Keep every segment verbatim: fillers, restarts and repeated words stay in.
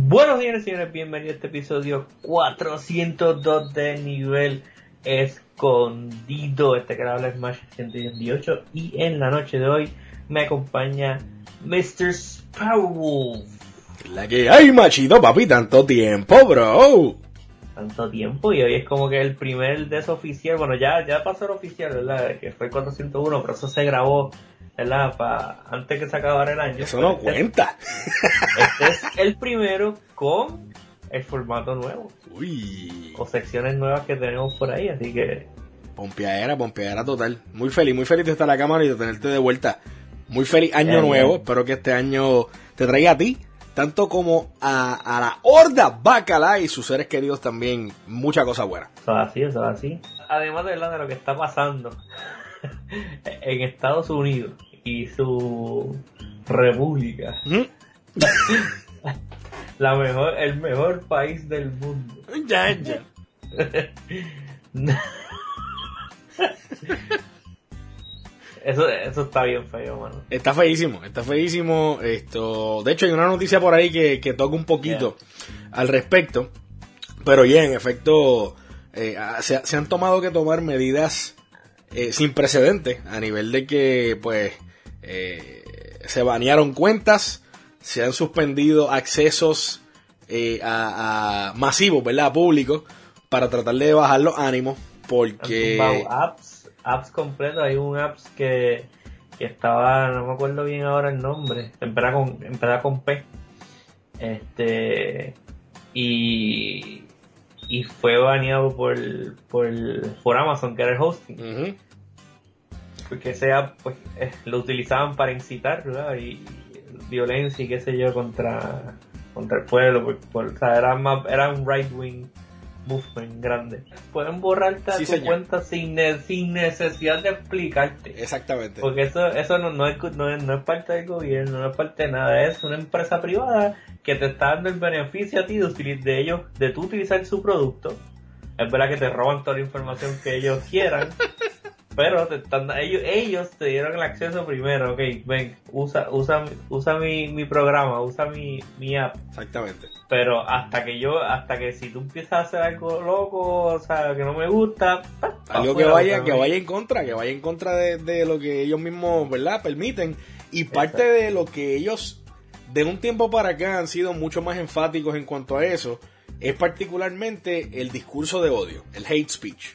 Buenos días, señores, bienvenidos a este episodio cuatrocientos dos de Nivel Escondido. Este que habla es Smash ciento dieciocho y en la noche de hoy me acompaña mister Sparrow. La que hay, machito, papi, tanto tiempo, bro. Tanto tiempo, y hoy es como que el primer desoficial. Bueno, ya, ya pasó el oficial, ¿verdad? Que fue el cuatrocientos uno, pero eso se grabó, ¿verdad? Pa, antes que se acabara el año. Eso no este, cuenta. Este es el primero con el formato nuevo. Uy. O secciones nuevas que tenemos por ahí, así que... Pompeadera, pompeadera total. Muy feliz, muy feliz de estar acá, mano, y de tenerte de vuelta. Muy feliz año bien, nuevo. bien. Espero que este año te traiga a ti, tanto como a, a la horda Bacala y sus seres queridos también, mucha cosa buena. Eso es así, eso es así. Además de, ¿verdad?, de lo que está pasando en Estados Unidos y su república. ¿Mm? La mejor, el mejor país del mundo. Ya, ya. Eso, eso está bien feo, mano. Está feísimo, está feísimo. Esto, de hecho, hay una noticia por ahí que, que toca un poquito yeah. al respecto. Pero ya, yeah, en efecto, eh, se, se han tomado que tomar medidas eh, sin precedentes a nivel de que, pues, eh, se banearon cuentas, se han suspendido accesos eh, a, a masivos, ¿verdad?, a público, para tratar de bajar los ánimos, porque... Han tumbado apps, apps completos. Hay un apps que, que estaba, no me acuerdo bien ahora el nombre, empezaba con, empezaba con P, este, y, y fue baneado por, por, por Amazon, que era el hosting. Uh-huh. Porque ese app, pues, eh, lo utilizaban para incitar, ¿verdad?, y, y violencia y qué sé yo contra, contra el pueblo, por, por, o sea, era, más, era un right wing movement grande. Pueden borrarte sí, tu señor. cuenta sin, sin necesidad de explicarte. Exactamente. Porque eso eso no, no, es, no, es, no es parte del gobierno, no es parte de nada. Es una empresa privada que te está dando el beneficio a ti de, util- de ellos, de tú utilizar su producto. Es verdad que te roban toda la información que ellos quieran. Pero te están, ellos, ellos te dieron el acceso primero. Ok, ven, usa usa usa mi, mi programa, usa mi, mi app. Exactamente. Pero hasta que yo, hasta que si tú empiezas a hacer algo loco, o sea, que no me gusta, pa, algo que vaya, que vaya en contra, que vaya en contra de, de lo que ellos mismos, ¿verdad?, permiten. Y parte Exacto. de lo que ellos, de un tiempo para acá, han sido mucho más enfáticos en cuanto a eso, es particularmente el discurso de odio, el hate speech.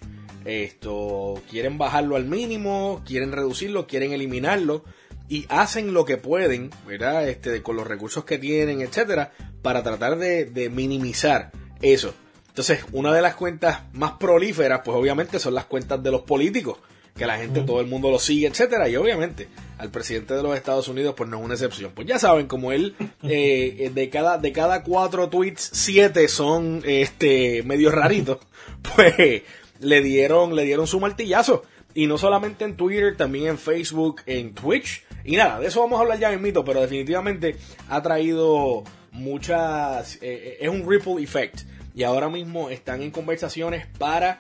Esto, quieren bajarlo al mínimo, quieren reducirlo, quieren eliminarlo y hacen lo que pueden, ¿verdad?, este, con los recursos que tienen, etcétera, para tratar de, de minimizar eso. Entonces, una de las cuentas más prolíferas, pues obviamente son las cuentas de los políticos, que la gente, mm. todo el mundo lo sigue, etcétera, y obviamente al presidente de los Estados Unidos pues no es una excepción. Pues ya saben, como él, eh, de cada de cada cuatro tweets, siete son este medio raritos, pues le dieron le dieron su martillazo. Y no solamente en Twitter, también en Facebook, en Twitch. Y nada, de eso vamos a hablar ya mismito, pero definitivamente ha traído muchas... Eh, es un ripple effect. Y ahora mismo están en conversaciones para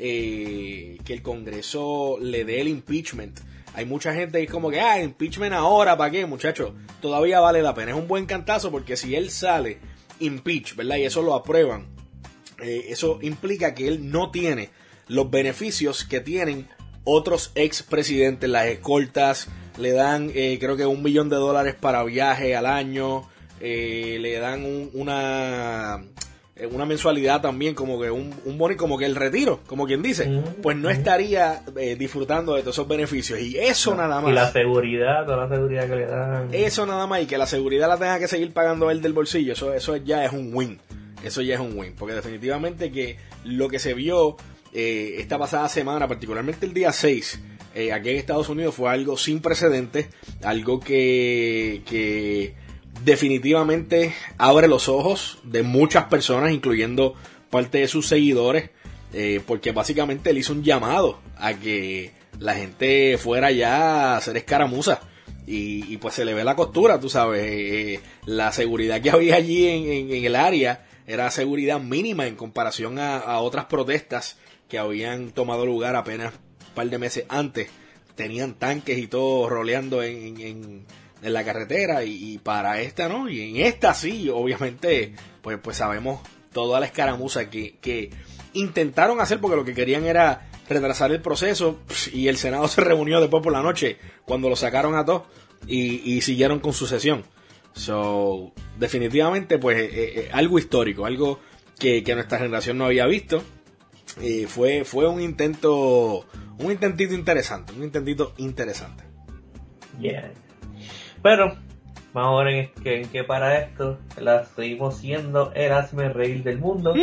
eh, que el Congreso le dé el impeachment. Hay mucha gente que es como que, ah, impeachment ahora, ¿para qué, muchachos? Todavía vale la pena. Es un buen cantazo porque si él sale impeach, ¿verdad?, y eso lo aprueban, eh, eso implica que él no tiene los beneficios que tienen otros expresidentes. Las escoltas le dan, eh, creo que un millón de dólares para viaje al año, eh, le dan un, una una mensualidad también, como que un, un boni, como que el retiro, como quien dice, uh-huh. pues no estaría eh, disfrutando de todos esos beneficios. Y eso no. nada más. Y la seguridad, toda la seguridad que le dan. Eso nada más, y que la seguridad la tenga que seguir pagando él del bolsillo, eso, eso ya es un win. Eso ya es un win, porque definitivamente que lo que se vio Eh, esta pasada semana, particularmente el día seis, eh, aquí en Estados Unidos, fue algo sin precedentes, algo que, que definitivamente abre los ojos de muchas personas, incluyendo parte de sus seguidores, eh, porque básicamente él hizo un llamado a que la gente fuera ya a hacer escaramuzas. Y, y pues se le ve la costura, tú sabes, eh, la seguridad que había allí en, en, en el área era seguridad mínima en comparación a, a otras protestas que habían tomado lugar apenas un par de meses antes. Tenían tanques y todo roleando en, en, en la carretera, y, y para esta no, y en esta sí, obviamente, pues, pues sabemos toda la escaramuza que, que intentaron hacer, porque lo que querían era retrasar el proceso, y el Senado se reunió después por la noche cuando lo sacaron a todos y, y siguieron con su sesión. So, definitivamente, pues eh, eh, algo histórico, algo que, que nuestra generación no había visto. Eh, fue fue un intento, un intentito interesante, un intentito interesante. Yeah. Pero vamos a ver en, que, en qué para esto. La seguimos siendo el hazme reír del mundo.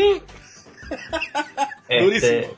este,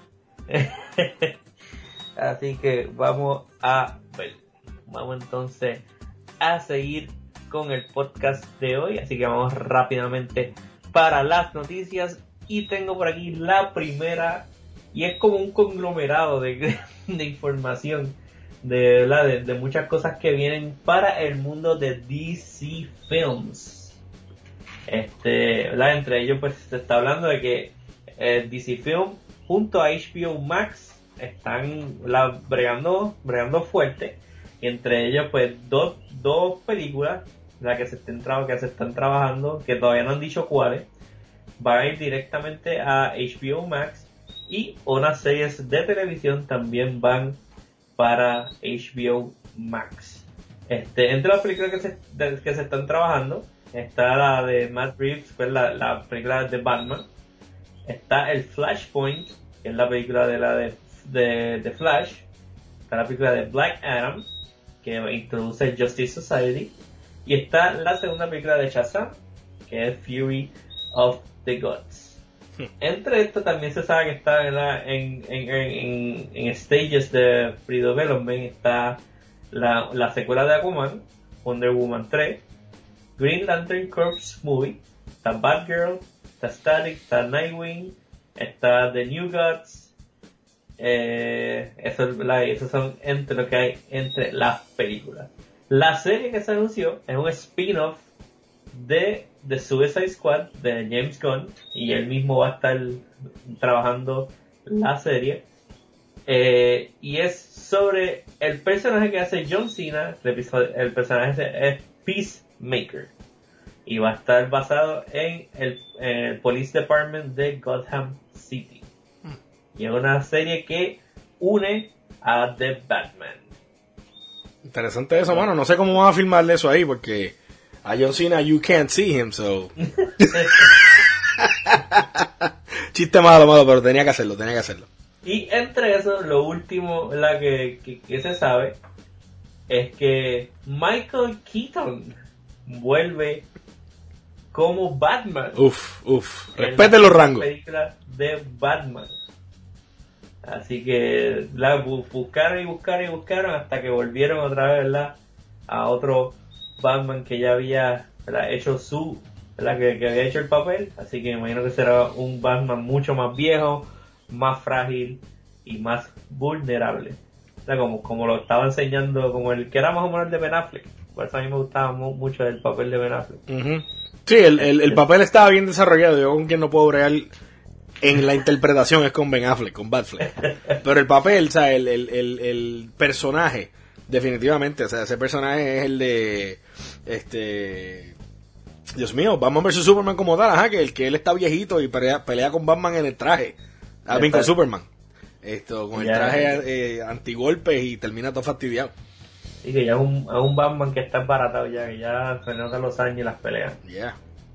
así que vamos a ver. Vamos entonces a seguir con el podcast de hoy. Así que vamos rápidamente para las noticias. Y tengo por aquí la primera. Y es como un conglomerado de, de información. De, de, de muchas cosas que vienen para el mundo de D C Films. Este, ¿verdad? Entre ellos pues se está hablando de que eh, D C Film junto a H B O Max están la, bregando, bregando fuerte. Y entre ellos pues dos, dos películas la que se estén tra- que se están trabajando, que todavía no han dicho cuáles, van a ir directamente a H B O Max, y unas series de televisión también van para H B O Max. Este, entre las películas que se, de, que se están trabajando está la de Matt Reeves, que es la, la película de Batman. Está el Flashpoint, que es la película de la de, de, de Flash. Está la película de Black Adam, que introduce Justice Society. Y está la segunda película de Shazam, que es Fury of the Gods. Entre esto también se sabe que está en, la, en, en, en, en stages de pre-development. Está la, la secuela de Aquaman, Wonder Woman tres, Green Lantern Corps Movie, está Batgirl, está Static, está Nightwing, está The New Gods. Eh, eso, la, esos son entre lo que hay entre las películas. La serie que se anunció es un spin-off de The Suicide Squad de James Gunn, y él mismo va a estar trabajando la serie, eh, y es sobre el personaje que hace John Cena. El, episodio, el personaje es Peacemaker, y va a estar basado en el, en el Police Department de Gotham City, y es una serie que une a The Batman. Interesante eso, mano. No sé cómo van a filmarle eso ahí, porque a John Cena you can't see him, so. Chiste malo, malo, pero tenía que hacerlo, tenía que hacerlo. Y entre eso, lo último, la que, que, que se sabe es que Michael Keaton vuelve como Batman. Uf, uf. Respete los rangos. Película de Batman. Así que la buscaron y buscaron y buscaron hasta que volvieron otra vez, ¿verdad?, a otro Batman que ya había, ¿verdad?, hecho su, ¿verdad?, que, que había hecho el papel. Así que me imagino que será un Batman mucho más viejo, más frágil y más vulnerable, ¿verdad?, como, como lo estaba enseñando, como el que era más o menos el de Ben Affleck. Por eso a mí me gustaba mu- mucho el papel de Ben Affleck. Uh-huh. Sí, el, el, el papel estaba bien desarrollado. Yo con quien no puedo bregar en la interpretación es con Ben Affleck, con Batfleck. Pero el papel, o sea, el, el, el, el personaje, definitivamente, o sea, ese personaje es el de, este, Dios mío, Batman versus Superman como tal, ajá, que el que él está viejito y pelea, pelea con Batman en el traje, a mí con Superman, esto, con el Ya. traje eh, antigolpes, y termina todo fastidiado. Y que ya es un, es un Batman que está embaratado ya, que ya se notan los años y las peleas. Yeah.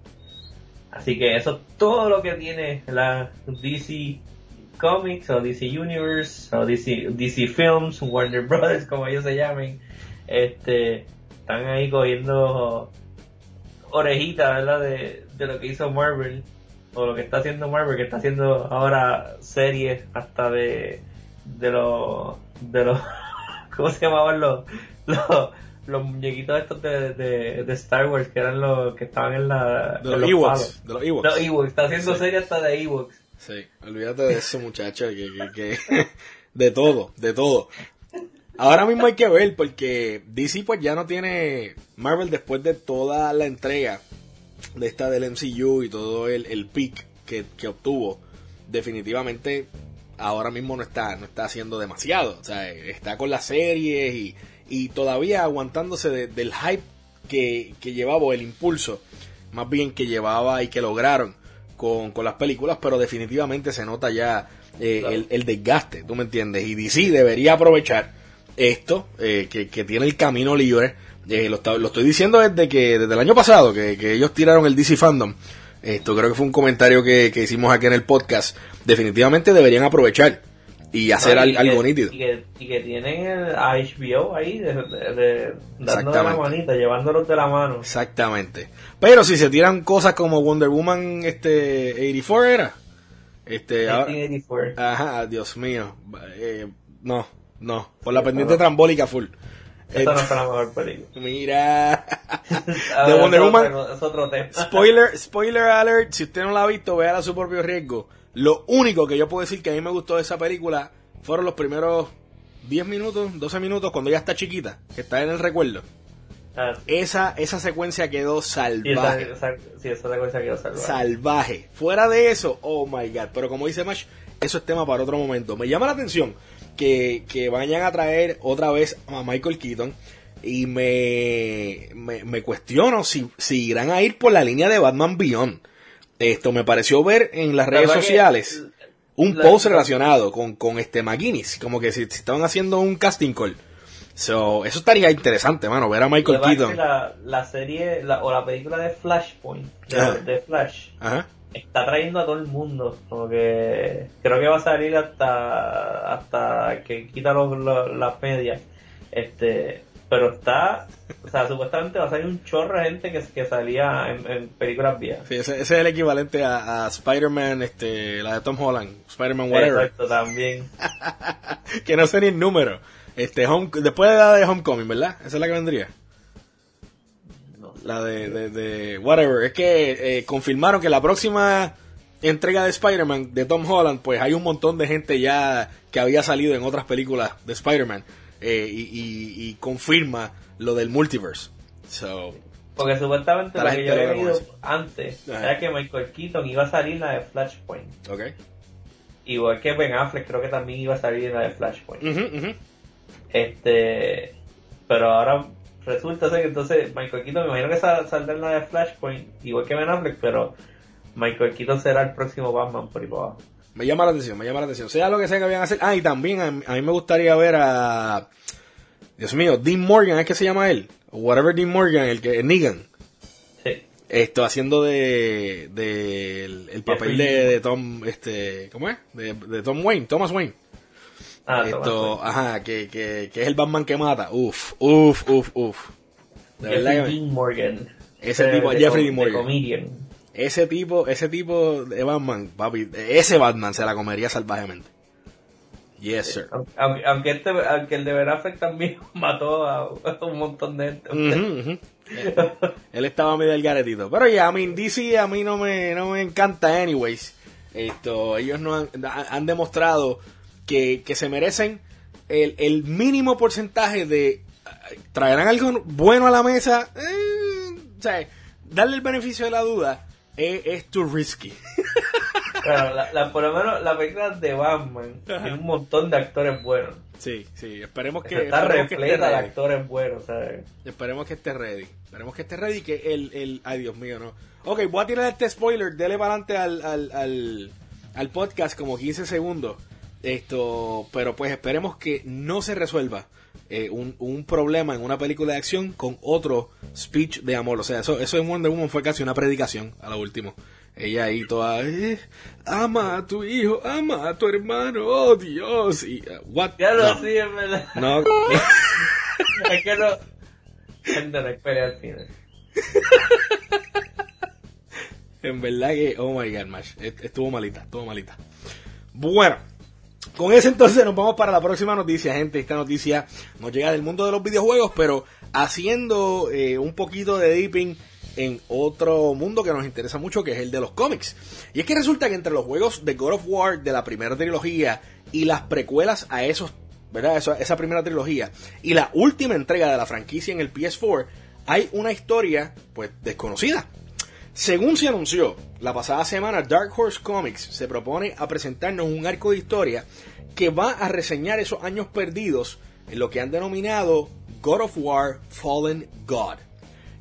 Así que eso es todo lo que tiene la D C Comics o D C Universe o D C, D C Films, Warner Brothers, como ellos se llamen. Este, están ahí cogiendo orejitas, ¿verdad?, de, de lo que hizo Marvel, o lo que está haciendo Marvel, que está haciendo ahora series hasta de de los de los ¿cómo se llamaban los los los muñequitos estos de, de, de Star Wars, que eran los que estaban en la... De en los Ewoks. De los Los Ewoks. Ewoks, está haciendo Sí. serie hasta de Ewoks. Sí, olvídate de eso, muchacho, que, que, que de todo, de todo. Ahora mismo hay que ver, porque D C pues ya no tiene Marvel, después de toda la entrega de esta del M C U y todo el, el peak que, que obtuvo. Definitivamente ahora mismo no está, no está haciendo demasiado. O sea, está con las series y, y todavía aguantándose de, del hype que, que llevaba, o el impulso, más bien que llevaba y que lograron con, con las películas, pero definitivamente se nota ya eh, claro. el, el desgaste, ¿tú me entiendes? Y D C debería aprovechar esto, eh, que, que tiene el camino libre. Eh, lo, lo estoy diciendo desde que desde el año pasado, que, que ellos tiraron el D C Fandom. Esto creo que fue un comentario que, que hicimos aquí en el podcast. Definitivamente deberían aprovechar y hacer no, y algo que, nítido. Y que, y que tienen el H B O ahí, de, de, de, dándole la manita, llevándolos de la mano. Exactamente. Pero si se tiran cosas como Wonder Woman este ochenta y cuatro era. Este, ochenta y cuatro. Ajá, Dios mío. Eh, no, no. Por la pendiente no. trambólica full. Esta no fue la mejor película. Mira. De Wonder Woman. Es otro tema. Spoiler, spoiler alert. Si usted no la ha visto, véala a su propio riesgo. Lo único que yo puedo decir que a mí me gustó de esa película fueron los primeros diez minutos, doce minutos, cuando ella está chiquita, que está en el recuerdo. Ah, sí. Esa, esa secuencia quedó salvaje. Sí, esa, esa, sí, esa secuencia quedó salvaje. Salvaje. Fuera de eso, oh my god. Pero como dice Mash, eso es tema para otro momento. Me llama la atención que, que vayan a traer otra vez a Michael Keaton. Y me, me, me cuestiono si, si irán a ir por la línea de Batman Beyond. Esto me pareció ver en las redes sociales un post relacionado con, con este McGuinness. Como que si, si estaban haciendo un casting call. So, eso estaría interesante, mano, ver a Michael Keaton. La, la serie la, o la película de Flashpoint, de, de Flash, Ajá. está trayendo a todo el mundo. Como que creo que va a salir hasta hasta que quita los, los, las medias. Este, pero está, o sea, supuestamente va a salir un chorro de gente que, que salía en, en películas viejas. Sí, ese, ese es el equivalente a, a Spider-Man, este, la de Tom Holland, Spider-Man whatever. Exacto, también. Que no sé ni el número. Este, home, después de la de Homecoming, ¿verdad? Esa es la que vendría. No sé. La de, de, de whatever. Es que eh, confirmaron que la próxima entrega de Spider-Man de Tom Holland, pues hay un montón de gente ya que había salido en otras películas de Spider-Man. Eh, y, y, y confirma lo del multiverse. So, porque supuestamente lo que yo había leído antes Ajá. era que Michael Keaton iba a salir en la de Flashpoint. Okay. Igual que Ben Affleck creo que también iba a salir en la de Flashpoint. Uh-huh, uh-huh. Este, pero ahora resulta ser que entonces Michael Keaton, me imagino que sal, saldrá en la de Flashpoint, igual que Ben Affleck, pero Michael Keaton será el próximo Batman por ahí por abajo. Me llama la atención, me llama la atención. Sea lo que sea que vayan a hacer. Ah, y también a, a mí me gustaría ver a... Dios mío, Dean Morgan, ¿es que se llama él? O whatever Dean Morgan, el que... Negan. Sí. Esto, haciendo de... de el, el papel de, de Tom... este ¿Cómo es? De, de Tom Wayne, Thomas Wayne. Ah, Esto, ajá, que, que, que es el Batman que mata. Uf, uf, uf, uf. De Jeffrey verdad que Dean Morgan. Ese tipo, de, Jeffrey Dean Morgan. Comedian. Ese tipo, ese tipo de Batman, papi, ese Batman se la comería salvajemente. Yes, sir. Aunque, aunque, este, aunque el de Ben Affleck también mató a, a un montón de gente. Uh-huh, uh-huh. Él estaba medio al garetito. Pero ya, yeah, I mean, D C a mí no me, no me encanta anyways. Esto, ellos no han, han demostrado que, que se merecen el, el mínimo porcentaje de... ¿Traerán algo bueno a la mesa? Eh, o sea, darle el beneficio de la duda es, es too risky. Claro, la, la, por lo menos la película de Batman Ajá. tiene un montón de actores buenos. Sí, sí, esperemos que... Está esperemos repleta de actores buenos, ¿sabes? Esperemos que esté ready. Esperemos que esté ready que el... el ay, Dios mío, no. Ok, voy a tirar este spoiler, dele para adelante al, al, al, al podcast como quince segundos. Esto, pero pues esperemos que no se resuelva eh, un, un problema en una película de acción con otro speech de amor. O sea, eso, eso en Wonder Woman fue casi una predicación a lo último. Ella ahí toda, eh, ama a tu hijo, ama a tu hermano, oh Dios. Y, uh, what? Ya lo no. sí, es verdad. No. Es que no. Gente, no pelea al final. En verdad que, oh my god, Mash, estuvo malita, estuvo malita. Bueno. Con eso entonces nos vamos para la próxima noticia, gente. Esta noticia nos llega del mundo de los videojuegos, pero haciendo eh, un poquito de dipping en otro mundo que nos interesa mucho, que es el de los cómics. Y es que resulta que entre los juegos de God of War de la primera trilogía y las precuelas a esos, ¿verdad? Esa, esa primera trilogía y la última entrega de la franquicia en el P S cuatro, hay una historia pues desconocida. Según se anunció la pasada semana, Dark Horse Comics se propone a presentarnos un arco de historia que va a reseñar esos años perdidos en lo que han denominado God of War Fallen God.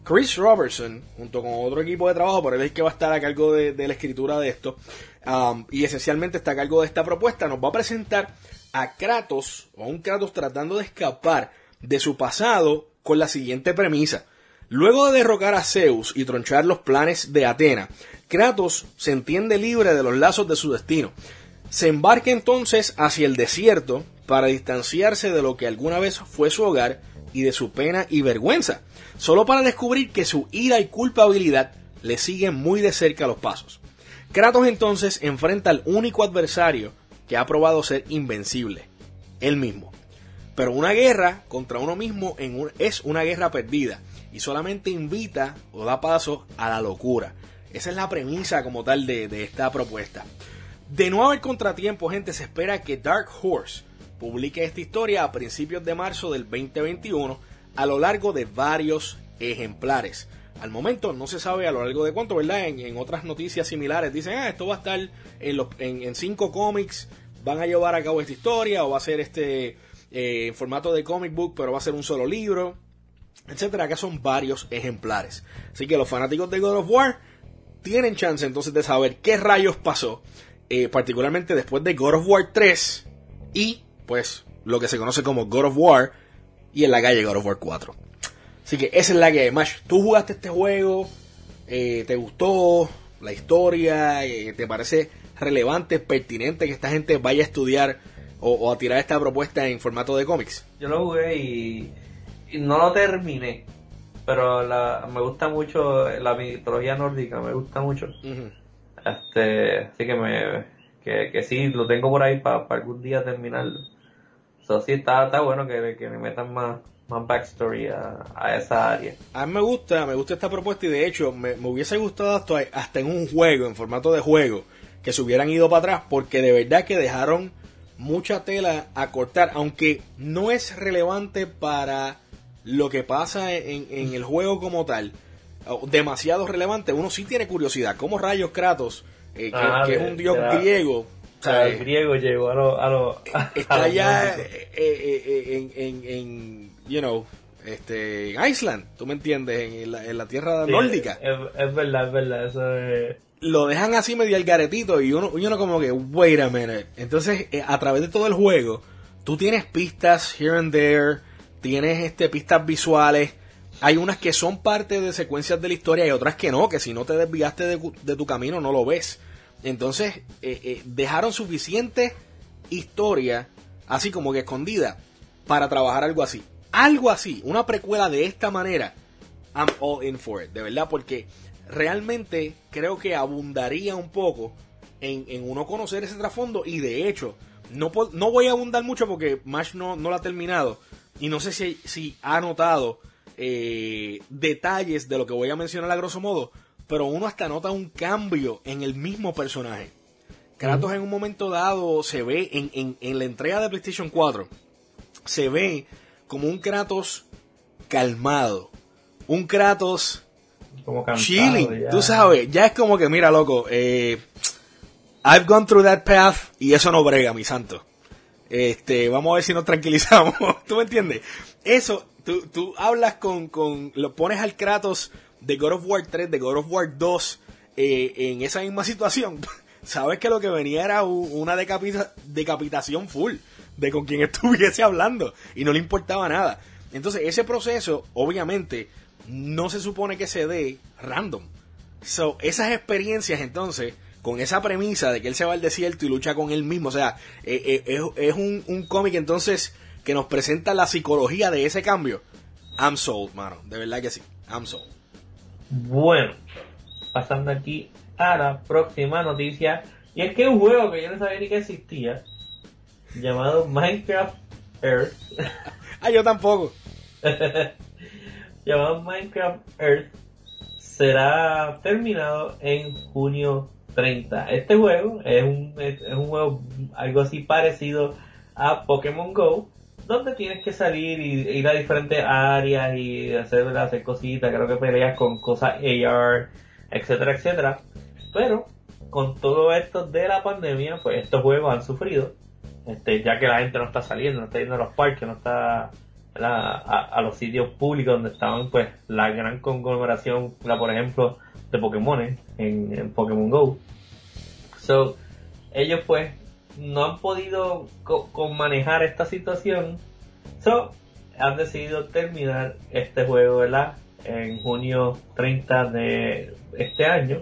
Chris Robertson, junto con otro equipo de trabajo, por él es que va a estar a cargo de, de la escritura de esto, um, y esencialmente está a cargo de esta propuesta, nos va a presentar a Kratos, o a un Kratos tratando de escapar de su pasado con la siguiente premisa. Luego de derrocar a Zeus y tronchar los planes de Atena, Kratos se entiende libre de los lazos de su destino. Se embarca entonces hacia el desierto para distanciarse de lo que alguna vez fue su hogar y de su pena y vergüenza, solo para descubrir que su ira y culpabilidad le siguen muy de cerca los pasos. Kratos entonces enfrenta al único adversario que ha probado ser invencible, él mismo. Pero una guerra contra uno mismo en un, es una guerra perdida y solamente invita o da paso a la locura. Esa es la premisa como tal de, de esta propuesta. De no haber contratiempo, gente, se espera que Dark Horse publique esta historia a principios de marzo del veinte veintiuno a lo largo de varios ejemplares. Al momento no se sabe a lo largo de cuánto, ¿verdad? En, en otras noticias similares dicen, ah, esto va a estar en, los, en, en cinco cómics, van a llevar a cabo esta historia, o va a ser este eh, en formato de comic book, pero va a ser un solo libro, etcétera. Acá son varios ejemplares. Así que los fanáticos de God of War tienen chance entonces de saber qué rayos pasó, eh, particularmente después de God of War tres y pues lo que se conoce como God of War y en la calle God of War cuatro. Así que esa es la que hay. Mash, tú jugaste este juego, eh, te gustó la historia, eh, te parece relevante, pertinente que esta gente vaya a estudiar o, o a tirar esta propuesta en formato de cómics. Yo lo jugué y, y no lo terminé, pero la, me gusta mucho la mitología nórdica, me gusta mucho. Uh-huh. Este, así que me que, que sí, lo tengo por ahí para pa algún día terminarlo. So, sí, está, está bueno que, que me metan más más backstory a, a esa área. A mí me gusta, me gusta esta propuesta y de hecho me, me hubiese gustado hasta, hasta en un juego, en formato de juego, que se hubieran ido para atrás, porque de verdad que dejaron mucha tela a cortar, aunque no es relevante para lo que pasa en, en el juego como tal, demasiado relevante. Uno sí tiene curiosidad, ¿cómo rayos Kratos, eh, que, ah, que es un dios era, griego, sea, el griego llegó a lo, a lo está allá eh, eh, en, en, en you know, este, en Iceland, tú me entiendes, en la, en la tierra sí, nórdica. Es, es verdad, es verdad, eso es... Lo dejan así medio al garetito y uno, uno como que, wait a minute. Entonces, eh, a través de todo el juego, tú tienes pistas here and there, tienes este pistas visuales, hay unas que son parte de secuencias de la historia y otras que no, que si no te desviaste de, de tu camino no lo ves. Entonces, eh, eh, dejaron suficiente historia, así como que escondida, para trabajar algo así. Algo así, una precuela de esta manera, I'm all in for it, de verdad, porque realmente creo que abundaría un poco en, en uno conocer ese trasfondo y de hecho, no, no voy a abundar mucho porque Mash no, no lo ha terminado y no sé si, si ha notado eh, detalles de lo que voy a mencionar a grosso modo, pero uno hasta nota un cambio en el mismo personaje. Kratos uh-huh. en un momento dado se ve en, en, en la entrega de PlayStation cuatro, se ve como un Kratos calmado, un Kratos como cansado, chilling, ya. Tú sabes, ya es como que mira loco, eh, I've gone through that path y eso no brega, mi santo. Este, vamos a ver si nos tranquilizamos. ¿Tú me entiendes? Eso, tú, tú hablas con, con, lo pones al Kratos de God of War tres, de God of War dos, eh, en esa misma situación. Sabes que lo que venía era una decapita, decapitación full de con quien estuviese hablando y no le importaba nada. Entonces ese proceso obviamente no se supone que se dé random. So, esas experiencias entonces, con esa premisa de que él se va al desierto y lucha con él mismo, o sea, eh, eh, es, es un, un cómic entonces que nos presenta la psicología de ese cambio. I'm sold, mano, de verdad que sí, I'm sold. Bueno, pasando aquí a la próxima noticia, y es que un juego que yo no sabía ni que existía, llamado Minecraft Earth. Ah, yo tampoco. Llamado Minecraft Earth será terminado en junio treinta. Este juego es un, es, es un juego algo así parecido a Pokémon Go, donde tienes que salir y ir a diferentes áreas y hacer, hacer cositas, creo que peleas con cosas A R, etcétera, etcétera. Pero con todo esto de la pandemia, pues estos juegos han sufrido, este, ya que la gente no está saliendo, no está yendo a los parques, no está a, a, a los sitios públicos donde estaban pues la gran conglomeración, la por ejemplo de Pokémon en, en Pokémon Go. So, ellos pues no han podido co- con manejar esta situación, so han decidido terminar este juego, ¿verdad?, en junio treinta de este año.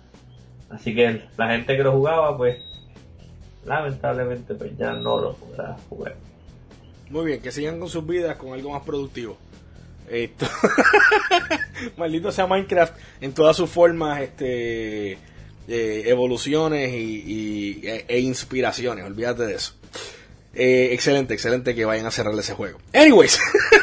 Así que la gente que lo jugaba pues lamentablemente pues ya no lo podrá jugar. Muy bien, que sigan con sus vidas con algo más productivo. Esto maldito sea Minecraft en todas sus formas, este eh, evoluciones y, y e, e inspiraciones, olvídate de eso. Eh, excelente, excelente que vayan a cerrar ese juego. Anyways,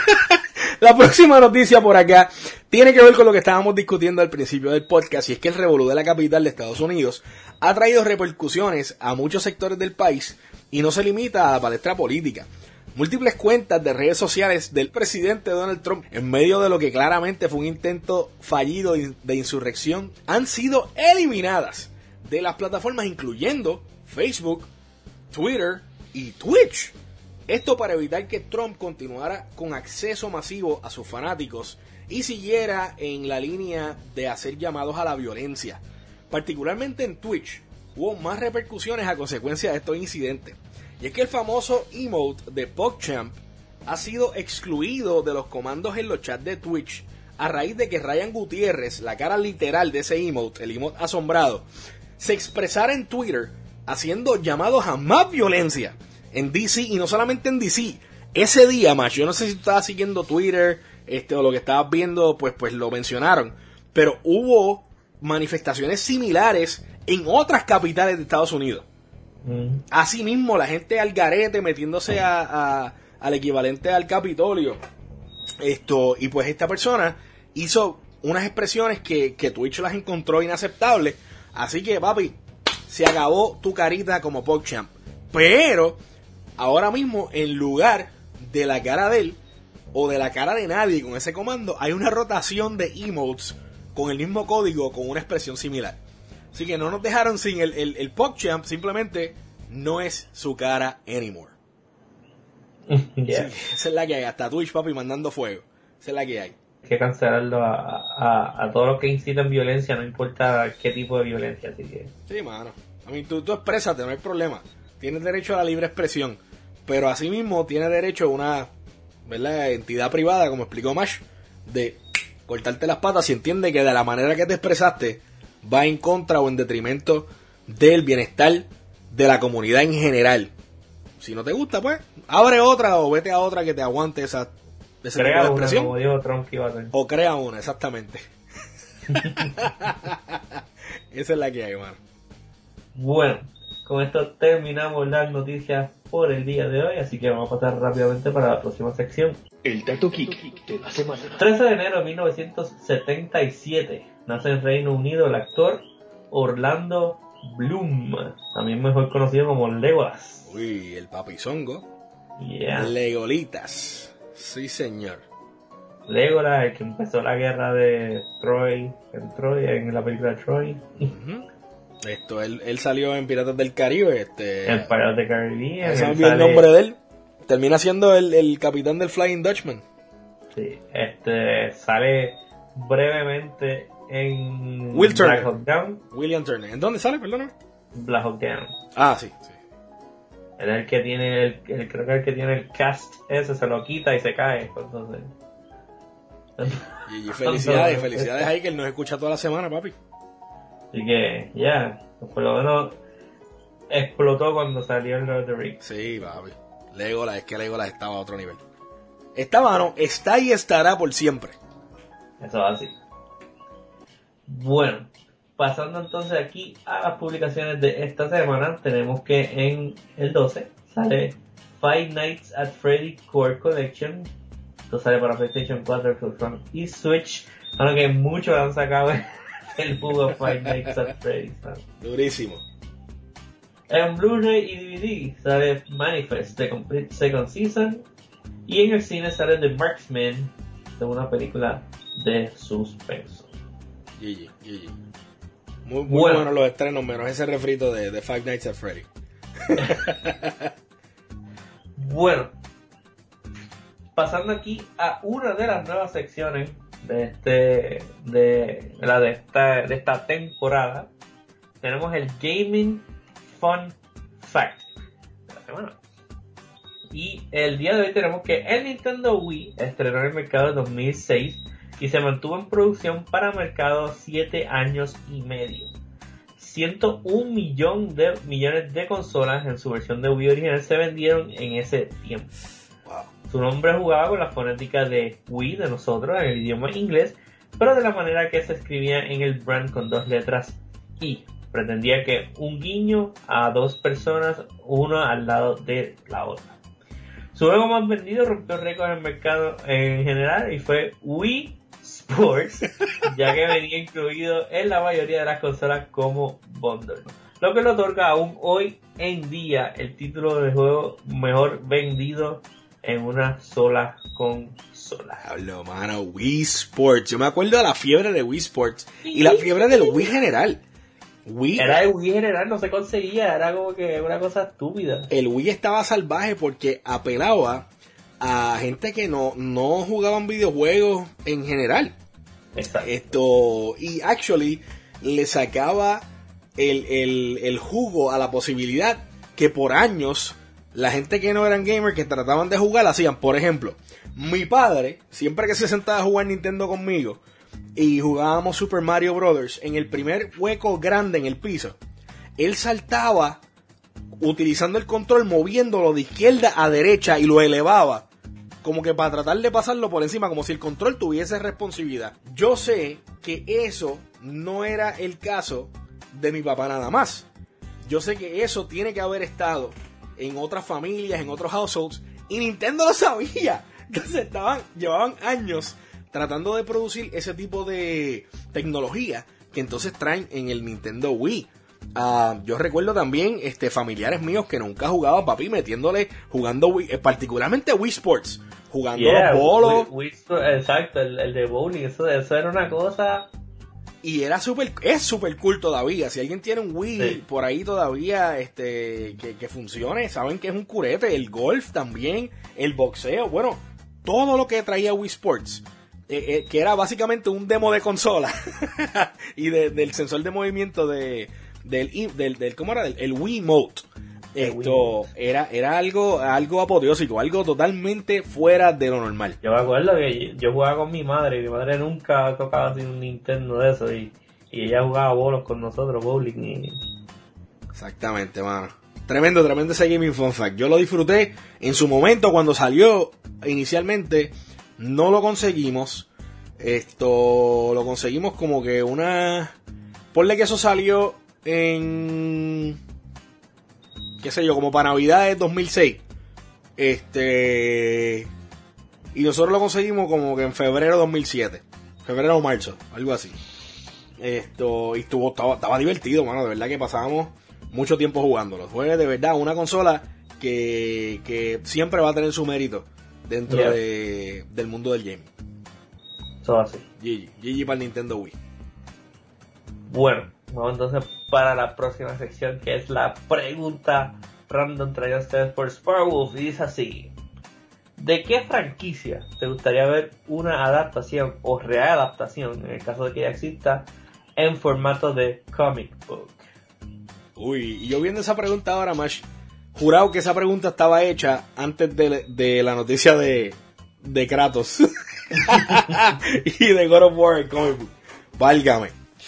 la próxima noticia por acá tiene que ver con lo que estábamos discutiendo al principio del podcast, y es que el revolú de la capital de Estados Unidos ha traído repercusiones a muchos sectores del país y no se limita a la palestra política. Múltiples cuentas de redes sociales del presidente Donald Trump, en medio de lo que claramente fue un intento fallido de insurrección, han sido eliminadas de las plataformas, incluyendo Facebook, Twitter y Twitch. Esto para evitar que Trump continuara con acceso masivo a sus fanáticos y siguiera en la línea de hacer llamados a la violencia. Particularmente en Twitch hubo más repercusiones a consecuencia de estos incidentes. Y es que el famoso emote de PogChamp ha sido excluido de los comandos en los chats de Twitch a raíz de que Ryan Gutiérrez, la cara literal de ese emote, el emote asombrado, se expresara en Twitter haciendo llamados a más violencia en D C, y no solamente en D C. Ese día, más, yo no sé si tú estabas siguiendo Twitter este, o lo que estabas viendo, pues, pues lo mencionaron, pero hubo manifestaciones similares en otras capitales de Estados Unidos. Mm. Asimismo, la gente al garete metiéndose a, a, al equivalente al Capitolio. Esto, y pues esta persona hizo unas expresiones que, que Twitch las encontró inaceptables. Así que, papi, se acabó tu carita como PogChamp. Pero ahora mismo, en lugar de la cara de él o de la cara de nadie con ese comando, hay una rotación de emotes con el mismo código, con una expresión similar. Así que no nos dejaron sin el, el, el PogChamp, simplemente no es su cara anymore. Yeah. Sí, esa es la que hay, hasta Twitch, papi, mandando fuego. Esa es la que hay. Hay que cancelarlo a, a, a todos los que incitan violencia, no importa qué tipo de violencia. Así que... Sí, mano. A mí, tú, tú exprésate, no hay problema. Tienes derecho a la libre expresión. Pero asimismo tienes derecho a una, ¿verdad?, entidad privada, como explicó Mash, de cortarte las patas si entiende que de la manera que te expresaste va en contra o en detrimento del bienestar de la comunidad en general. Si no te gusta, pues abre otra o vete a otra que te aguante esa, esa crea tipo de expresión. Una, como dijo Trump que iba a hacer. O crea una, exactamente. Esa es la que hay, mano. Bueno, con esto terminamos las noticias por el día de hoy, así que vamos a pasar rápidamente para la próxima sección. El Dato Geek de la semana. trece de enero de mil novecientos setenta y siete nace en Reino Unido el actor Orlando Bloom, también mejor conocido como Legolas. Uy, el papizongo. Yeah. Legolitas. Sí, señor. Legolas, el que empezó la guerra de Troy, en Troy, en la película Troy. Uh-huh. Esto, él, él salió en Piratas del Caribe. Este, en Piratas del Caribe. Se me olvidó el nombre de él. Termina siendo el, el capitán del Flying Dutchman. Sí, este sale brevemente en Will Turner. Black Hawk Down. William Turner. ¿En dónde sale? Perdóname. Black Hawk Down. Ah, sí, sí. Él es el que tiene el, el creo que el que tiene el cast ese, se lo quita y se cae. Entonces. Y, y felicidades, felicidades ahí que él nos escucha toda la semana, papi. Así que, ya, yeah, por lo menos explotó cuando salió el Lord of the Rings. Sí, papi. Legolas, es que Legolas estaba a otro nivel. Estaba, no, está y estará por siempre. Eso es así. Bueno, pasando entonces aquí a las publicaciones de esta semana, tenemos que en el doce sale Five Nights at Freddy's Core Collection. Esto sale para PlayStation cuatro, Xbox One y Switch. Aunque muchos han sacado el juego Five Nights at Freddy's, ¿no? Durísimo. En Blu-ray y D V D sale Manifest, The Complete Second Season. Y en el cine sale The Marksman, de una película de suspenso. G G, G G. Muy, muy bueno. buenos los estrenos, menos ese refrito de, de Five Nights at Freddy. Bueno, pasando aquí a una de las nuevas secciones de este de la de esta de esta temporada. Tenemos el Gaming Fun Fact de la semana. Y el día de hoy tenemos que el Nintendo Wii estrenó en el mercado en dos mil seis y se mantuvo en producción para mercado siete años y medio. ciento un millón de, millones de consolas en su versión de Wii original se vendieron en ese tiempo. Wow. Su nombre jugaba con la fonética de Wii de nosotros en el idioma inglés, pero de la manera que se escribía en el brand con dos letras I. Pretendía que un guiño a dos personas, uno al lado de la otra. Su juego más vendido rompió récord en el mercado en general y fue Wii Sports, ya que venía incluido en la mayoría de las consolas como bundle, lo que le otorga aún hoy en día el título de juego mejor vendido en una sola consola. Hablo, mano, Wii Sports. Yo me acuerdo de la fiebre de Wii Sports y la fiebre del Wii general. Wii, era el Wii general, no se conseguía, era como que una cosa estúpida. El Wii estaba salvaje porque apelaba a gente que no, no jugaban videojuegos en general. Exacto. Esto, y actually le sacaba el, el, el jugo a la posibilidad que por años la gente que no eran gamers, que trataban de jugar, hacían. Por ejemplo, mi padre, siempre que se sentaba a jugar Nintendo conmigo y jugábamos Super Mario Brothers, en el primer hueco grande en el piso, él saltaba utilizando el control, moviéndolo de izquierda a derecha y lo elevaba, como que para tratar de pasarlo por encima, como si el control tuviese responsividad. Yo sé que eso no era el caso de mi papá nada más. Yo sé que eso tiene que haber estado en otras familias, en otros households, y Nintendo lo sabía. Entonces estaban, llevaban años tratando de producir ese tipo de tecnología que entonces traen en el Nintendo Wii. Uh, yo recuerdo también este familiares míos que nunca jugaban, papi, metiéndole, jugando Wii, eh, particularmente Wii Sports, jugando yeah, los bolos. Wii, Wii, exacto, el, el de bowling, eso, eso era una cosa. Y era súper, es súper cool todavía. Si alguien tiene un Wii sí. por ahí todavía este que, que funcione, saben que es un curete. El golf también, el boxeo, bueno, todo lo que traía Wii Sports. Eh, eh, que era básicamente un demo de consola y de, del sensor de movimiento de del, del, del ¿cómo era? Del, el Wiimote. Esto Wii. era era algo algo apoteósico, algo totalmente fuera de lo normal. Yo me acuerdo que yo jugaba con mi madre y mi madre nunca ha tocado así un Nintendo de eso y, y ella jugaba bolos con nosotros, bowling y... Exactamente, mano. Tremendo, tremendo ese Gaming Fun Fact. Yo lo disfruté en su momento cuando salió inicialmente. No lo conseguimos. Esto lo conseguimos como que una... Ponle que eso salió en... qué sé yo, como para Navidad de dos mil seis. Este... Y nosotros lo conseguimos como que en febrero de dos mil siete. Febrero o marzo, algo así. Esto... Y estuvo, estaba, estaba divertido, mano. De verdad que pasábamos mucho tiempo jugándolo. Fue de verdad una consola que, que siempre va a tener su mérito dentro yeah. de, del mundo del gaming. Eso así. G G. G G para el Nintendo Wii. Bueno, vamos entonces para la próxima sección, que es la pregunta random traída a ustedes por Sparwolf. Y dice así: ¿de qué franquicia te gustaría ver una adaptación o readaptación, en el caso de que ya exista, en formato de comic book? Uy, y yo viendo esa pregunta ahora, Mash, jurado que esa pregunta estaba hecha antes de, de la noticia de, de Kratos y de God of War en comic book. Válgame.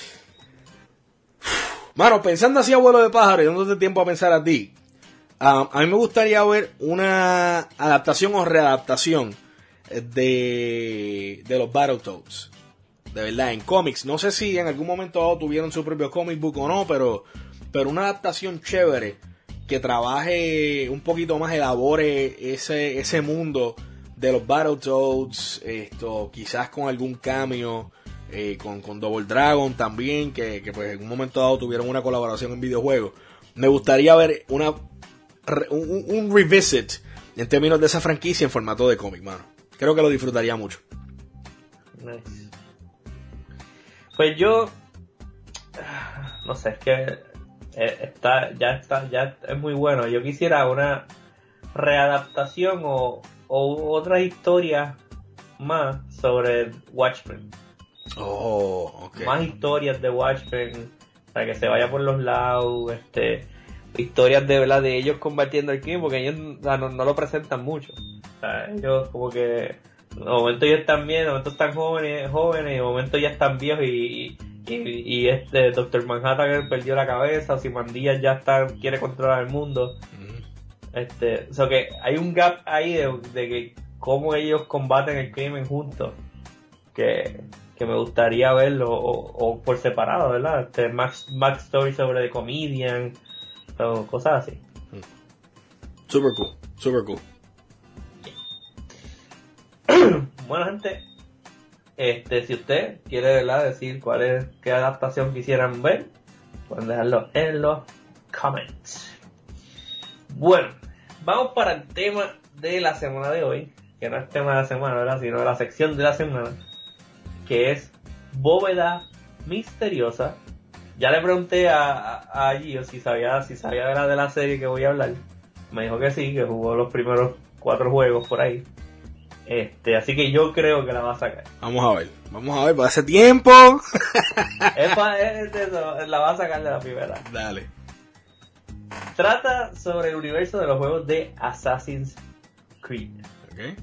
Mano, pensando así, abuelo de pájaro, y dándote tiempo a pensar a ti, um, a mí me gustaría ver una adaptación o readaptación de, de los Battletoads. De verdad, en cómics. No sé si en algún momento tuvieron su propio comic book o no, pero, pero una adaptación chévere que trabaje un poquito más, elabore ese, ese mundo de los Battletoads, esto, quizás con algún cameo. Eh, con, con Double Dragon también, que, que pues en un momento dado tuvieron una colaboración en videojuegos. Me gustaría ver una un, un revisit en términos de esa franquicia en formato de cómic, mano. Creo que lo disfrutaría mucho. Nice. Pues yo no sé, es que está ya está ya es muy bueno. Yo quisiera una readaptación o o otras historias más sobre Watchmen. Oh, okay. Más historias de Watchmen, para que se vaya por los lados, este, historias de verdad de ellos combatiendo el crimen, porque ellos no, no lo presentan mucho. O sea, ellos como que de momento ya están bien, de momento están jóvenes, jóvenes, y de momento ya están viejos y, y, y este Doctor Manhattan perdió la cabeza, o si Mandías ya está, quiere controlar el mundo. Mm. Este, o sea que hay un gap ahí de, de que cómo ellos combaten el crimen juntos, que, que me gustaría verlo, o, o por separado, ¿verdad? Este, Max, Max Story sobre The Comedian, o cosas así. Super cool, super cool. Bueno, gente, este, si usted quiere, ¿verdad?, decir cuál es, qué adaptación quisieran ver, pueden dejarlo en los comments. Bueno, vamos para el tema de la semana de hoy, que no es tema de la semana, ¿verdad?, sino de la sección de la semana, que es Bóveda Misteriosa. Ya le pregunté a, a, a Gio si sabía, si sabía de la, de la serie que voy a hablar. Me dijo que sí, que jugó los primeros cuatro juegos por ahí. Este, así que yo creo que la va a sacar. Vamos a ver, vamos a ver, por hace tiempo. es, pa, es eso, la va a sacar de la primera. Dale. Trata sobre el universo de los juegos de Assassin's Creed. Okay.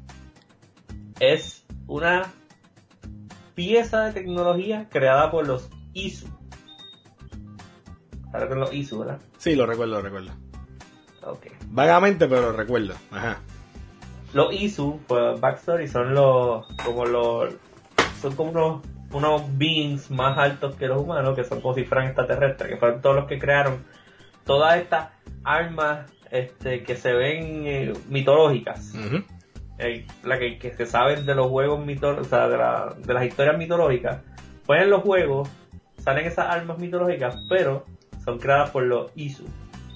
Es una pieza de tecnología creada por los I S U. ¿Sabes con los I S U, verdad? Sí, lo recuerdo, lo recuerdo. Okay. Vagamente, pero lo recuerdo. Ajá. Los I S U, pues backstory, son los como los son como unos unos beings más altos que los humanos, que son como si fueran extraterrestres, que fueron todos los que crearon todas estas armas este que se ven eh, mitológicas. Uh-huh. eh, la que, que se saben de los juegos mitológicos, o sea, de, la, de las historias mitológicas. Pues en los juegos salen esas armas mitológicas, pero son creadas por los I S U.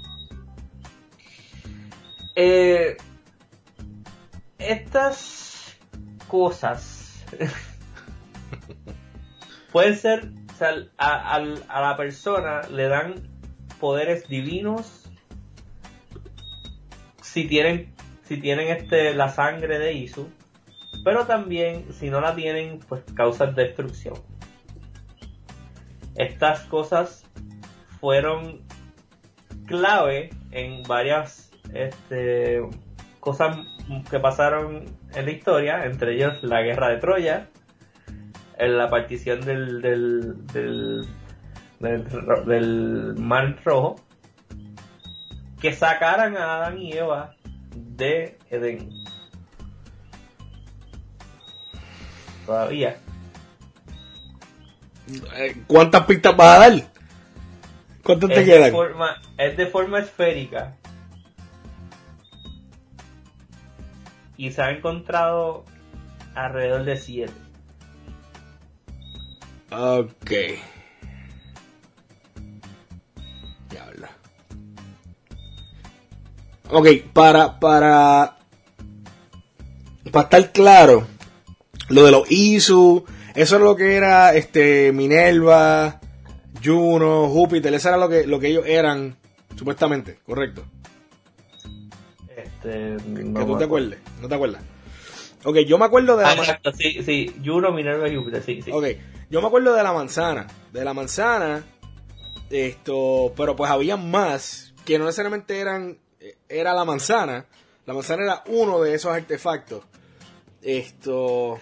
Eh Estas cosas pueden ser, o sea, a, a, a la persona le dan poderes divinos si tienen si tienen este la sangre de I S U, pero también si no la tienen, pues causan destrucción. Estas cosas fueron clave en varias este cosas que pasaron en la historia, entre ellos la guerra de Troya, en la partición del del, del del del Mar Rojo, que sacaran a Adán y Eva de Edén. Todavía. ¿Cuántas pistas vas a dar? ¿Cuántas te es quedan? De forma, es de forma esférica. Y se ha encontrado alrededor de siete. Ok. Diablo. Ok, para, para, para estar claro, lo de los I S U, eso es lo que era este Minerva, Juno, Júpiter, eso era lo que, lo que ellos eran, supuestamente, correcto. Este, no que tú te acuerdes, ¿no te acuerdas? Ok, yo me acuerdo de la ah, exacto, sí, sí, Juno, Minerva y Júpiter, sí, sí. Ok, yo me acuerdo de la manzana, de la manzana, esto, pero pues había más que no necesariamente eran, era la manzana, la manzana era uno de esos artefactos, esto,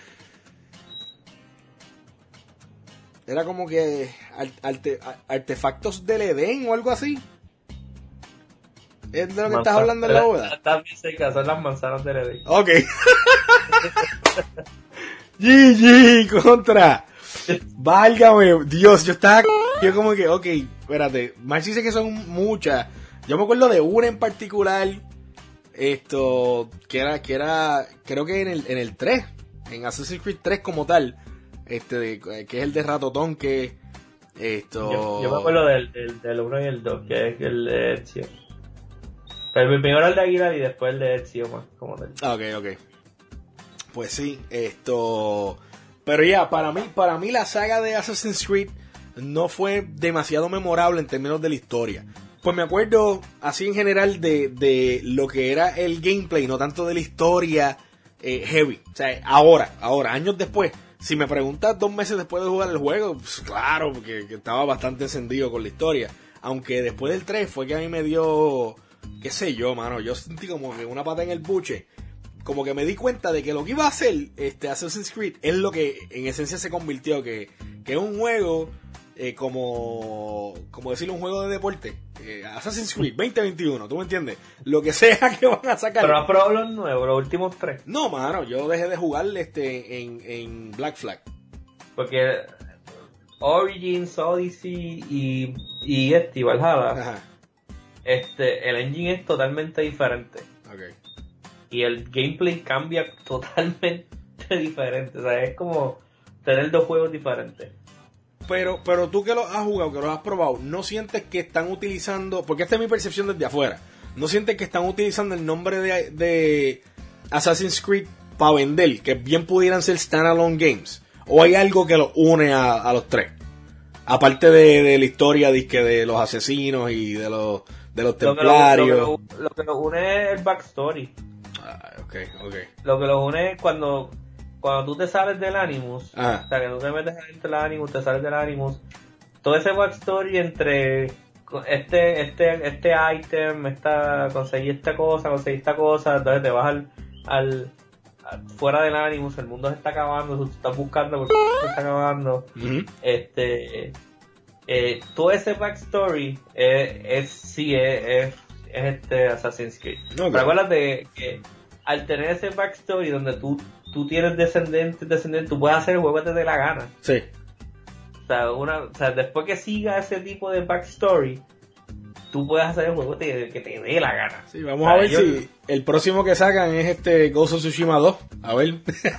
era como que arte, artefactos del Edén o algo así. ¿Es de lo que Manzana, estás hablando en la boda? Estás bien cerca, son las manzanas del Edén. Ok. G G, contra. Válgame, Dios, yo estaba... Yo como que, ok, espérate. Más dice que son muchas. Yo me acuerdo de una en particular. Esto, que era, que era, creo que en el, en el tres. En Assassin's Creed tres como tal. Este, de, que es el de Ratotón, que... Esto... Yo, yo me acuerdo del, del, del uno y el dos, que es el de Ezio. Pero primero el de Aguilar y después el de Ezio más como tal. Ok, ok. Pues sí, esto... Pero ya, yeah, para mí, para mí la saga de Assassin's Creed no fue demasiado memorable en términos de la historia. Pues me acuerdo así en general de, de lo que era el gameplay, no tanto de la historia eh, heavy. O sea, ahora, ahora, años después, si me preguntas dos meses después de jugar el juego, pues claro, porque que estaba bastante encendido con la historia. Aunque después del tres fue que a mí me dio, qué sé yo, mano, yo sentí como que una pata en el buche. Como que me di cuenta de que lo que iba a hacer este Assassin's Creed es lo que en esencia se convirtió, que, que es un juego eh, como, como decirlo, un juego de deporte. Eh, Assassin's Creed veinte veintiuno, ¿tú me entiendes? Lo que sea que van a sacar. Pero has probado los nuevos, los últimos tres. No, mano, yo dejé de jugar este en, en Black Flag. Porque Origins, Odyssey y, y este, Valhalla, Ajá. este, el engine es totalmente diferente. Okay. Y el gameplay cambia totalmente diferente. O sea, es como tener dos juegos diferentes. Pero, pero tú que lo has jugado, que lo has probado, ¿no sientes que están utilizando, porque esta es mi percepción desde afuera, no sientes que están utilizando el nombre de, de Assassin's Creed para vender, que bien pudieran ser standalone games? ¿O hay algo que los une a, a los tres? Aparte de, de la historia de, de los asesinos y de los, de los templarios. Lo que, lo, lo, lo que nos une es el backstory. Ah, ok, ok. Lo que los une es cuando, cuando tú te sales del Animus, Ajá. o sea, que tú te metes dentro del Animus, te sales del Animus, todo ese backstory entre este este este item, esta, conseguí esta cosa, conseguí esta cosa, entonces te vas al, al, al fuera del Animus, el mundo se está acabando, tú estás buscando porque se está acabando. Uh-huh. Este, eh, todo ese backstory es, es sí, es, es, es este Assassin's Creed. Okay. Pero acuérdate que al tener ese backstory donde tú, tú tienes descendientes, descendientes, tú puedes hacer el juego que te dé la gana. Sí. O sea, una, o sea, después que siga ese tipo de backstory, tú puedes hacer el juego que te, que te dé la gana. Sí, vamos o sea, a ver yo, si el próximo que sacan es este Ghost of Tsushima dos. A ver.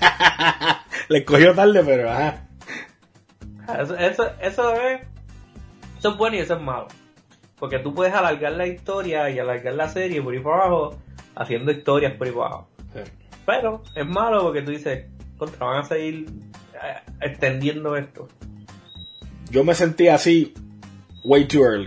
Le cogió tarde, pero ajá. Eso, eso, eso es eso es bueno y eso es malo. Porque tú puedes alargar la historia y alargar la serie por ahí por abajo, haciendo historias por ahí por abajo. Sí. Pero es malo porque tú dices, contra, van a seguir eh, extendiendo esto. Yo me sentí así way too early.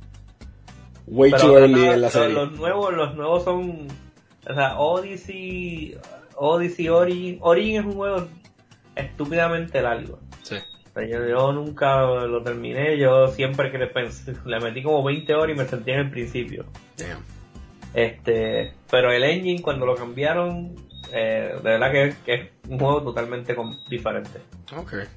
Way Pero too early nada, en la los, serie. los nuevos, los nuevos son, o sea, Odyssey, Odyssey, Origin. Origin es un juego estúpidamente largo. Sí. O sea, yo, yo nunca lo terminé, yo siempre que le pensé, le metí como veinte horas y me sentí en el principio. Damn. Este, pero el engine cuando lo cambiaron, eh, de verdad que, que es un juego totalmente com- diferente. Okay.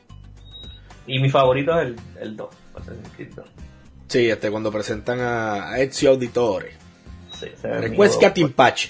Y mi favorito es el, el dos, Assassin's Creed dos. Sí, este, cuando presentan a, a Ezio Auditore. Sí, ese es mi Request juego. Timpache.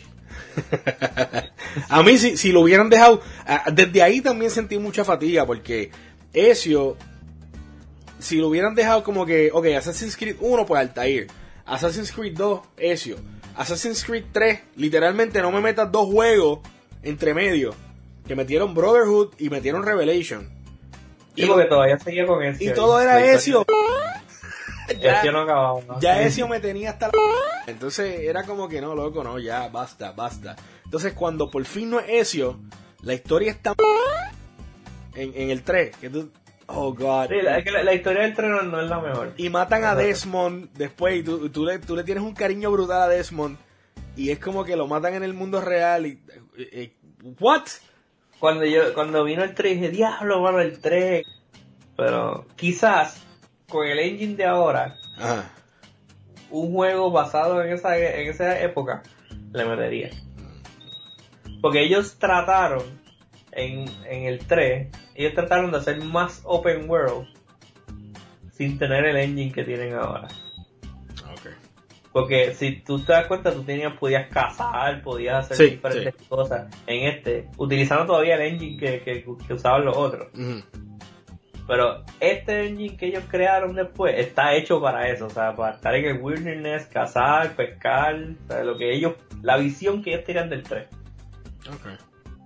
A mí, si, si lo hubieran dejado, ah, desde ahí también sentí mucha fatiga, porque Ezio, si lo hubieran dejado como que, ok, Assassin's Creed uno, pues Altair, Assassin's Creed dos, Ezio, Assassin's Creed tres, literalmente no me metas dos juegos entre medio, que metieron Brotherhood y metieron Revelation. Sí, porque todavía seguía con Ezio. Y todo era Ezio. Ya, Ezio no acababa, ¿no? Ya Ezio me tenía hasta la... Entonces era como que no, loco, no, ya, basta, basta. Entonces cuando por fin no es Ezio, la historia está en, en el tres, que tú... Oh, God. Sí, la, es que la, la historia del tren no, no es la mejor. Y matan a Desmond después y tú, tú, le, tú le tienes un cariño brutal a Desmond y es como que lo matan en el mundo real y... y, y ¿what? Cuando yo cuando vino el tres dije, diablo, mano, el tres. Pero quizás con el engine de ahora, Ajá. un juego basado en esa en esa época le metería. Porque ellos trataron en, en el tres, ellos trataron de hacer más open world sin tener el engine que tienen ahora. Okay. Porque si tú te das cuenta, tú tenías, podías cazar, podías hacer Sí, diferentes sí. cosas en este, utilizando todavía el engine que, que, que usaban los otros. Uh-huh. Pero este engine que ellos crearon después está hecho para eso, o sea, para estar en el wilderness, cazar, pescar, o sea, lo que ellos, la visión que ellos tiran del tres. Okay.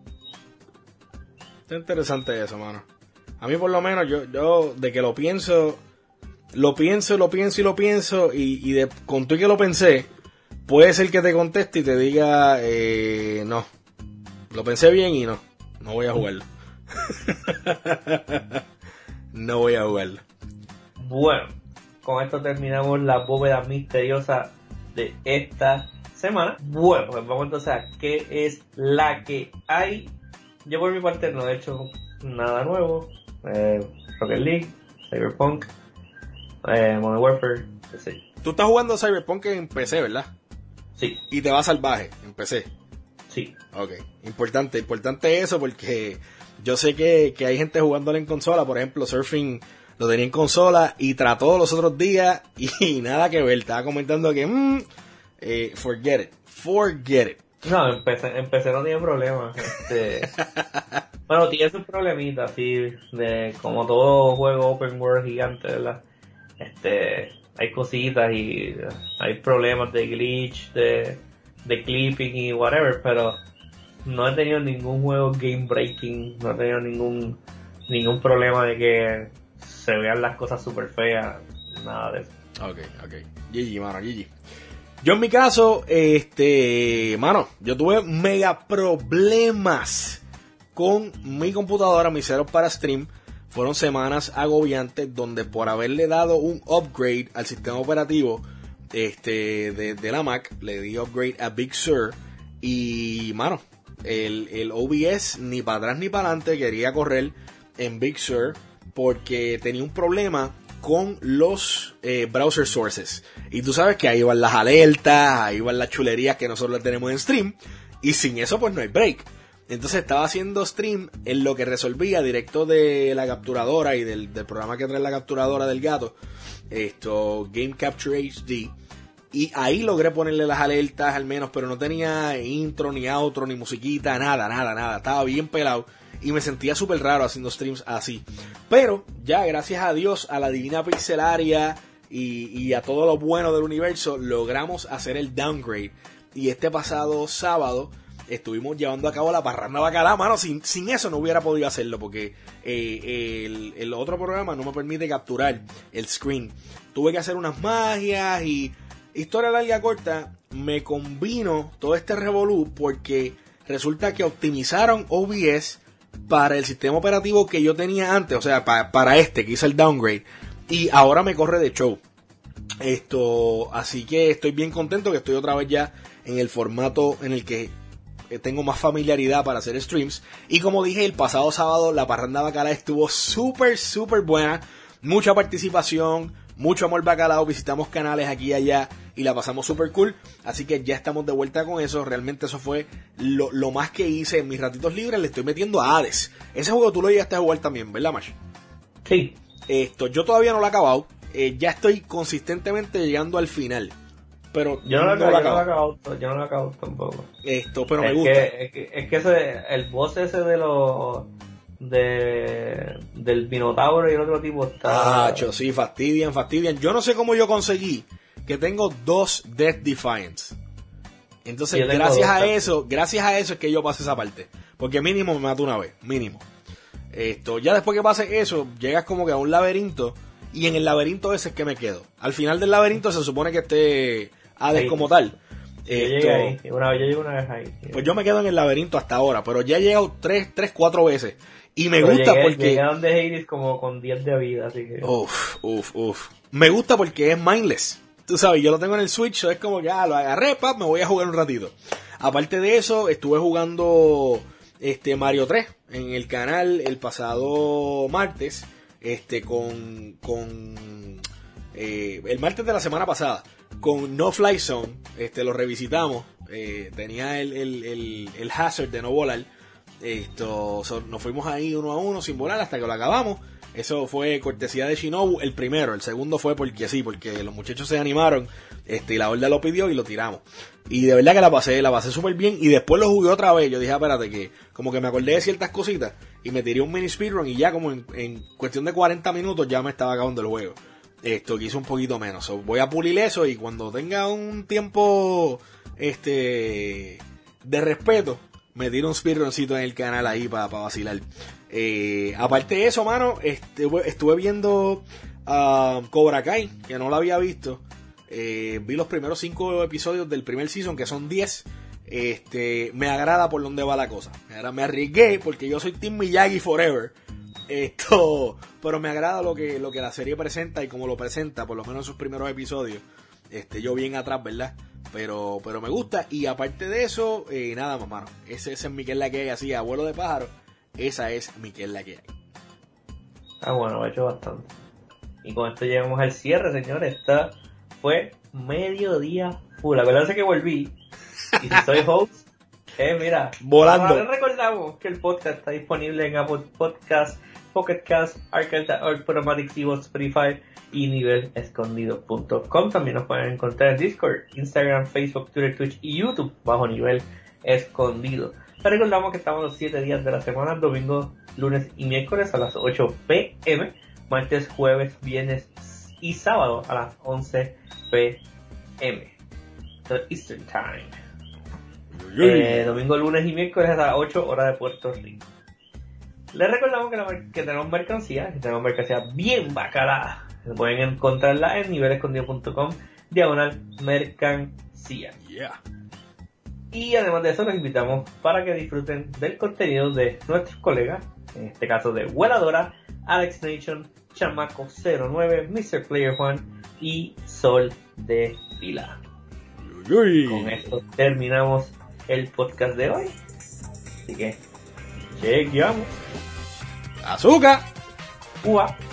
Está interesante eso, mano. A mí por lo menos, yo, yo de que lo pienso, lo pienso, lo pienso y lo pienso, y, y de, con tú y que lo pensé, puede ser que te conteste y te diga, eh, no, lo pensé bien y no, no voy a jugarlo. No voy a jugarlo. Bueno, con esto terminamos la bóveda misteriosa de esta semana. Bueno, pues vamos entonces a qué es la que hay. Yo por mi parte no he hecho nada nuevo. Eh, Rocket League, Cyberpunk, eh, Modern Warfare, sí. Tú estás jugando Cyberpunk en P C, ¿verdad? Sí. Y te va salvaje en P C. Sí. Ok, importante, importante eso porque yo sé que, que hay gente jugándolo en consola. Por ejemplo, Surfing lo tenía en consola y trató los otros días y nada que ver. Estaba comentando que, mmm, eh, forget it, forget it. No, empecé, empecé no tiene problemas. Este, bueno, tiene sus problemitas, sí, de como todo juego open world gigante, ¿verdad? Este, hay cositas y hay problemas de glitch, de, de clipping y whatever, pero no he tenido ningún juego game breaking, no he tenido ningún ningún problema de que se vean las cosas super feas, nada de eso. Ok, ok. G G, mano, G G. Yo en mi caso, este, mano, yo tuve mega problemas con mi computadora, mis ceros para stream. Fueron semanas agobiantes donde por haberle dado un upgrade al sistema operativo este, de, de la Mac, le di upgrade a Big Sur y, mano, el, el O B S ni para atrás ni para adelante quería correr en Big Sur porque tenía un problema con los eh, browser sources. Y tú sabes que ahí van las alertas, ahí van las chulerías que nosotros tenemos en stream. Y sin eso pues no hay break. Entonces estaba haciendo stream en lo que resolvía directo de la capturadora y del, del programa que trae la capturadora del gato. Esto, Game Capture H D. Y ahí logré ponerle las alertas al menos, pero no tenía intro, ni outro, ni musiquita, nada, nada, nada. Estaba bien pelado. Y me sentía súper raro haciendo streams así. Pero ya gracias a Dios, a la divina pixelaria y, y a todo lo bueno del universo, logramos hacer el downgrade. Y este pasado sábado estuvimos llevando a cabo la parranda bacalá. Mano, sin, sin eso no hubiera podido hacerlo porque eh, el, el otro programa no me permite capturar el screen. Tuve que hacer unas magias y, historia larga corta, me combino todo este revolú porque resulta que optimizaron O B S para el sistema operativo que yo tenía antes, o sea, pa, para este que hice el downgrade, y ahora me corre de show. Esto, así que estoy bien contento que estoy otra vez ya en el formato en el que tengo más familiaridad para hacer streams. Y como dije el pasado sábado, la parranda bacalá estuvo súper, súper buena, mucha participación, mucho amor bacalao, visitamos canales aquí y allá y la pasamos súper cool, así que ya estamos de vuelta con eso. Realmente eso fue lo, lo más que hice en mis ratitos libres. Le estoy metiendo a Hades. Ese juego tú lo llegaste a jugar también, ¿verdad, Mash? Sí. Esto, yo todavía no lo he acabado, eh, ya estoy consistentemente llegando al final, pero yo no, no, lo, lo yo no lo acabo. acabo, yo no lo acabo tampoco. Esto, pero es me gusta. Que, es que, es que ese, el boss ese de los de del Minotauro y el otro tipo está... Ah, cho, sí, fastidian, fastidian. Yo no sé cómo yo conseguí que tengo dos Death Defiance. Entonces, gracias a eso, gracias a eso es que yo pasé esa parte. Porque mínimo me mato una vez, mínimo. Esto, ya después que pase eso, llegas como que a un laberinto. Y en el laberinto ese es que me quedo. Al final del laberinto se supone que esté Hades sí, como tal. Yo Esto, llegué ahí, una, yo llegué una vez ahí. Sí. Pues yo me quedo en el laberinto hasta ahora, pero ya he llegado tres, tres, cuatro veces. Y me pero gusta llegué, porque... Llegué a donde Hades como con diez de vida, así que... Uf, uf, uf. Me gusta porque es mindless. Tú sabes, yo lo tengo en el Switch, es como que ah, lo agarré, pap, me voy a jugar un ratito. Aparte de eso, estuve jugando este Mario tres en el canal el pasado martes, este con con eh, el martes de la semana pasada, con No Fly Zone, este lo revisitamos, eh, tenía el, el, el, el hazard de no volar. Esto, so, nos fuimos ahí uno a uno sin volar hasta que lo acabamos. Eso fue cortesía de Shinobu, el primero. El segundo fue porque sí, porque los muchachos se animaron, este, y la horda lo pidió y lo tiramos. Y de verdad que la pasé, la pasé súper bien. Y después lo jugué otra vez. Yo dije, ah, espérate, que como que me acordé de ciertas cositas y me tiré un mini speedrun y ya como en, en cuestión de cuarenta minutos ya me estaba acabando el juego. Esto, que hizo un poquito menos. So, voy a pulir eso y cuando tenga un tiempo este de respeto, me tiro un speedruncito en el canal ahí para pa vacilar. Eh, aparte de eso, mano, estuve, estuve viendo uh, Cobra Kai, que no lo había visto. Eh, vi los primeros cinco episodios del primer season, que son diez. Este, me agrada por dónde va la cosa. Ahora me arriesgué porque yo soy Team Miyagi Forever. Esto, pero me agrada lo que, lo que la serie presenta y como lo presenta, por lo menos en sus primeros episodios. Este, yo bien atrás, ¿verdad? Pero, pero me gusta. Y aparte de eso, eh, nada más, mano. Ese, ese es Miquel la que hay, así, abuelo de pájaro. Esa es Miquel la que hay. Ah, bueno, he hecho bastante. Y con esto llegamos al cierre, señores. Esta fue mediodía full. Acuérdense que volví. Y si soy host, eh, mira, volando. Ahora recordamos que el podcast está disponible en Apple Podcasts, Pocket Cast, Arcade, Automatic, Spotify y nivel escondido punto com. También nos pueden encontrar en Discord, Instagram, Facebook, Twitter, Twitch y YouTube bajo Nivel Escondido. Les recordamos que estamos los siete días de la semana, domingo, lunes y miércoles a las ocho pm, martes, jueves, viernes y sábado a las once pm Eastern Time. Eh, domingo, lunes y miércoles a las ocho horas de Puerto Rico. Les recordamos que, la, que tenemos mercancía, que tenemos mercancía bien bacalada. Pueden encontrarla en nivel escondido punto com, diagonal mercancía. Yeah. Y además de eso, los invitamos para que disfruten del contenido de nuestros colegas, en este caso de Vueladora, Alex Nation, Chamaco cero nueve, mister Player Juan y Sol de Pila. Uy. Con esto terminamos el podcast de hoy. Así que, chequeamos. Azúcar. Ua.